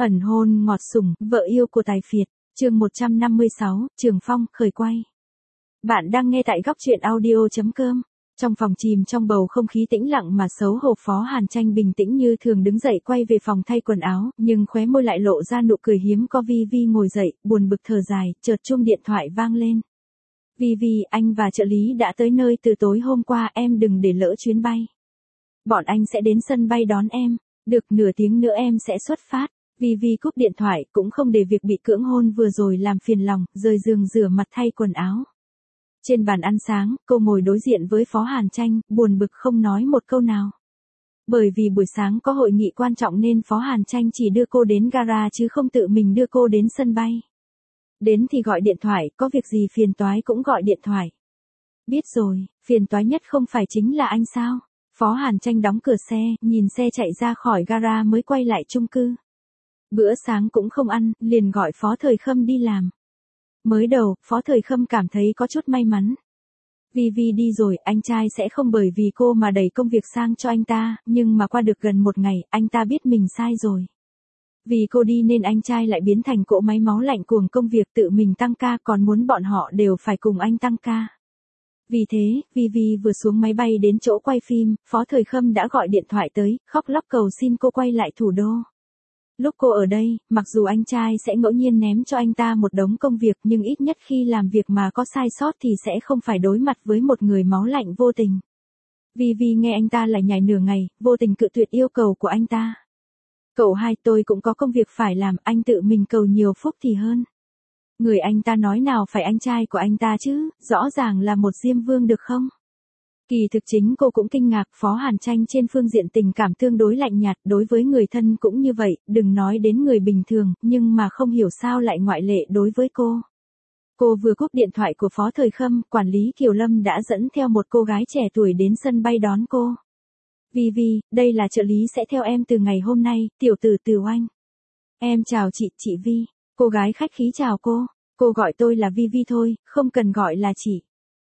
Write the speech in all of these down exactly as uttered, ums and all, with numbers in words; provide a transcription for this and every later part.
Ẩn hôn ngọt sủng, vợ yêu của tài phiệt, chương một trăm năm mươi sáu, Trường Phong, khởi quay. Bạn đang nghe tại góc truyện audio chấm com. Trong phòng chìm trong bầu không khí tĩnh lặng mà xấu hổ, Phó Hàn Tranh bình tĩnh như thường đứng dậy quay về phòng thay quần áo, nhưng khóe môi lại lộ ra nụ cười hiếm có. Vi Vi ngồi dậy, buồn bực thở dài, chợt chuông điện thoại vang lên. Vi Vi, anh và trợ lý đã tới nơi từ tối hôm qua, em đừng để lỡ chuyến bay. Bọn anh sẽ đến sân bay đón em, được nửa tiếng nữa em sẽ xuất phát. Vi Vi cúp điện thoại, cũng không để việc bị cưỡng hôn vừa rồi làm phiền lòng, rời giường rửa mặt thay quần áo. Trên bàn ăn sáng, cô ngồi đối diện với Phó Hàn Tranh, buồn bực không nói một câu nào. Bởi vì buổi sáng có hội nghị quan trọng nên Phó Hàn Tranh chỉ đưa cô đến gara chứ không tự mình đưa cô đến sân bay. Đến thì gọi điện thoại, có việc gì phiền toái cũng gọi điện thoại. Biết rồi, phiền toái nhất không phải chính là anh sao? Phó Hàn Tranh đóng cửa xe, nhìn xe chạy ra khỏi gara mới quay lại chung cư. Bữa sáng cũng không ăn, liền gọi Phó Thời Khâm đi làm. Mới đầu, Phó Thời Khâm cảm thấy có chút may mắn. Vi Vi đi rồi, anh trai sẽ không bởi vì cô mà đẩy công việc sang cho anh ta, nhưng mà qua được gần một ngày, anh ta biết mình sai rồi. Vì cô đi nên anh trai lại biến thành cỗ máy máu lạnh cuồng công việc, tự mình tăng ca, còn muốn bọn họ đều phải cùng anh tăng ca. Vì thế, Vi Vi vừa xuống máy bay đến chỗ quay phim, Phó Thời Khâm đã gọi điện thoại tới, khóc lóc cầu xin cô quay lại thủ đô. Lúc cô ở đây, mặc dù anh trai sẽ ngẫu nhiên ném cho anh ta một đống công việc, nhưng ít nhất khi làm việc mà có sai sót thì sẽ không phải đối mặt với một người máu lạnh vô tình. Vi Vi nghe anh ta lại nhảy nửa ngày, vô tình cự tuyệt yêu cầu của anh ta. Cậu hai, tôi cũng có công việc phải làm, anh tự mình cầu nhiều phúc thì hơn. Người anh ta nói nào phải anh trai của anh ta chứ, rõ ràng là một diêm vương được không? Kỳ thực chính cô cũng kinh ngạc, Phó Hàn Tranh trên phương diện tình cảm tương đối lạnh nhạt, đối với người thân cũng như vậy, đừng nói đến người bình thường, nhưng mà không hiểu sao lại ngoại lệ đối với cô. Cô vừa cúp điện thoại của Phó Thời Khâm, quản lý Kiều Lâm đã dẫn theo một cô gái trẻ tuổi đến sân bay đón cô. Vi Vi, đây là trợ lý sẽ theo em từ ngày hôm nay, tiểu tử Từ Oanh. Em chào chị, chị Vi. Cô gái khách khí chào cô, cô gọi tôi là Vi Vi thôi, không cần gọi là chị.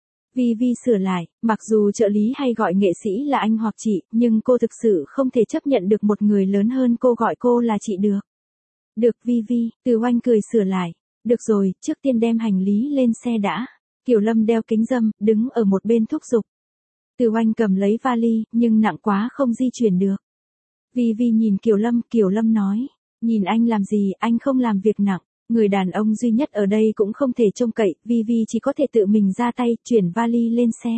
Vi Vi sửa lại, mặc dù trợ lý hay gọi nghệ sĩ là anh hoặc chị, nhưng cô thực sự không thể chấp nhận được một người lớn hơn cô gọi cô là chị được. Được Vi Vi, Từ Oanh cười sửa lại. Được rồi, trước tiên đem hành lý lên xe đã. Kiều Lâm đeo kính râm, đứng ở một bên thúc giục. Từ Oanh cầm lấy vali, nhưng nặng quá không di chuyển được. Vi Vi nhìn Kiều Lâm, Kiều Lâm nói, nhìn anh làm gì, anh không làm việc nặng. Người đàn ông duy nhất ở đây cũng không thể trông cậy, Vi Vi chỉ có thể tự mình ra tay, chuyển vali lên xe.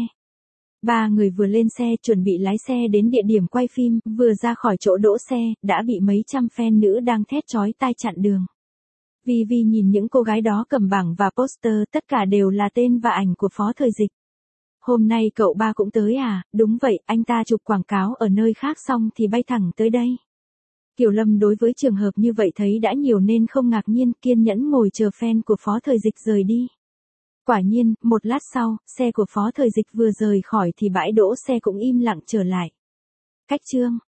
Ba người vừa lên xe, chuẩn bị lái xe đến địa điểm quay phim, vừa ra khỏi chỗ đỗ xe, đã bị mấy trăm fan nữ đang thét chói tai chặn đường. Vi Vi nhìn những cô gái đó cầm bảng và poster, tất cả đều là tên và ảnh của Phó Thời Dịch. Hôm nay cậu ba cũng tới à? Đúng vậy, anh ta chụp quảng cáo ở nơi khác xong thì bay thẳng tới đây. Kiều Lâm đối với trường hợp như vậy thấy đã nhiều nên không ngạc nhiên, kiên nhẫn ngồi chờ fan của Phó Thời Dịch rời đi. Quả nhiên, một lát sau, xe của Phó Thời Dịch vừa rời khỏi thì bãi đỗ xe cũng im lặng trở lại. Cách chương